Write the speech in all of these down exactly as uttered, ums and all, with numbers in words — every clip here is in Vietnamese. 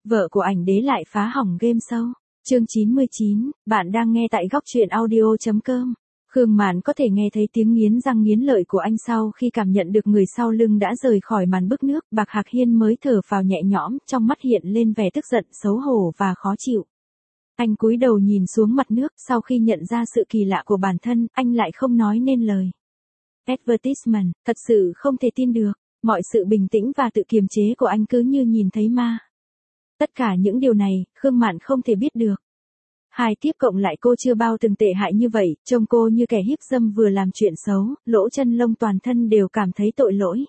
Vợ của ảnh đế lại phá hỏng game show. Chương chín mươi chín, bạn đang nghe tại góc truyện audio chấm com. Khương Mạn có thể nghe thấy tiếng nghiến răng nghiến lợi của anh sau khi cảm nhận được người sau lưng đã rời khỏi màn bức nước. Bạc Hạc Hiên mới thở phào nhẹ nhõm, trong mắt hiện lên vẻ tức giận, xấu hổ và khó chịu. Anh cúi đầu nhìn xuống mặt nước, sau khi nhận ra sự kỳ lạ của bản thân, anh lại không nói nên lời. Advertisement, thật sự không thể tin được, mọi sự bình tĩnh và tự kiềm chế của anh cứ như nhìn thấy ma. Tất cả những điều này, Khương Mạn không thể biết được. Hai tiếp cộng lại cô chưa bao từng tệ hại như vậy, trông cô như kẻ hiếp dâm vừa làm chuyện xấu, lỗ chân lông toàn thân đều cảm thấy tội lỗi.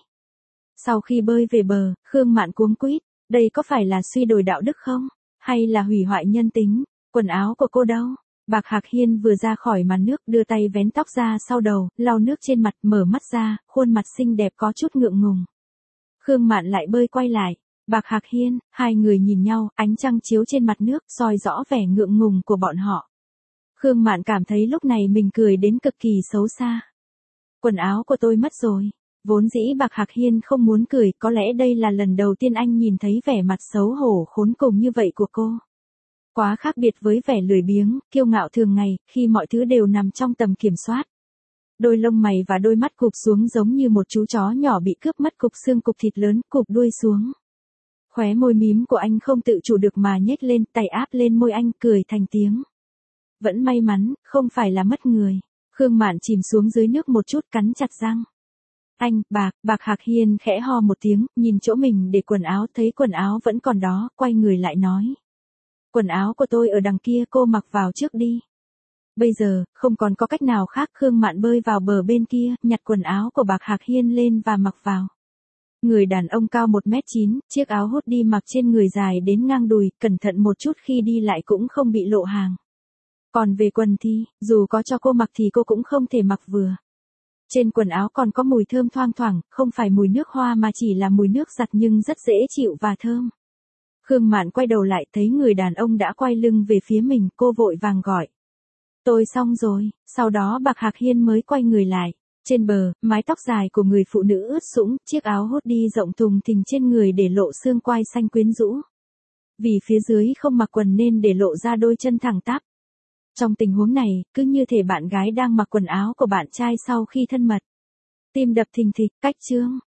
Sau khi bơi về bờ, Khương Mạn cuống quýt, đây có phải là suy đồi đạo đức không? Hay là hủy hoại nhân tính? Quần áo của cô đâu? Bạc Hạc Hiên vừa ra khỏi màn nước đưa tay vén tóc ra sau đầu, lau nước trên mặt, mở mắt ra, khuôn mặt xinh đẹp có chút ngượng ngùng. Khương Mạn lại bơi quay lại. Bạc Hạc Hiên, hai người nhìn nhau, ánh trăng chiếu trên mặt nước, soi rõ vẻ ngượng ngùng của bọn họ. Khương Mạn cảm thấy lúc này mình cười đến cực kỳ xấu xa. Quần áo của tôi mất rồi. Vốn dĩ Bạc Hạc Hiên không muốn cười, có lẽ đây là lần đầu tiên anh nhìn thấy vẻ mặt xấu hổ khốn cùng như vậy của cô. Quá khác biệt với vẻ lười biếng, kiêu ngạo thường ngày, khi mọi thứ đều nằm trong tầm kiểm soát. Đôi lông mày và đôi mắt cụp xuống giống như một chú chó nhỏ bị cướp mất cục xương cục thịt lớn, cụp đuôi xuống. Khóe môi mím của anh không tự chủ được mà nhếch lên, tay áp lên môi anh, cười thành tiếng. Vẫn may mắn, không phải là mất người. Khương Mạn chìm xuống dưới nước một chút, cắn chặt răng. Anh, Bạc, Bạc Hạc Hiên khẽ ho một tiếng, nhìn chỗ mình để quần áo, thấy quần áo vẫn còn đó, quay người lại nói. Quần áo của tôi ở đằng kia, cô mặc vào trước đi. Bây giờ, không còn có cách nào khác, Khương Mạn bơi vào bờ bên kia, nhặt quần áo của Bạc Hạc Hiên lên và mặc vào. Người đàn ông cao một mét chín, chiếc áo hoodie mặc trên người dài đến ngang đùi, cẩn thận một chút khi đi lại cũng không bị lộ hàng. Còn về quần thì, dù có cho cô mặc thì cô cũng không thể mặc vừa. Trên quần áo còn có mùi thơm thoang thoảng, không phải mùi nước hoa mà chỉ là mùi nước giặt nhưng rất dễ chịu và thơm. Khương Mạn quay đầu lại thấy người đàn ông đã quay lưng về phía mình, cô vội vàng gọi. Tôi xong rồi, sau đó Bạc Hạc Hiên mới quay người lại. Trên bờ, mái tóc dài của người phụ nữ ướt sũng, chiếc áo hoodie rộng thùng thình trên người để lộ xương quai xanh quyến rũ. Vì phía dưới không mặc quần nên để lộ ra đôi chân thẳng tắp. Trong tình huống này, cứ như thể bạn gái đang mặc quần áo của bạn trai sau khi thân mật. Tim đập thình thịch, cách chương.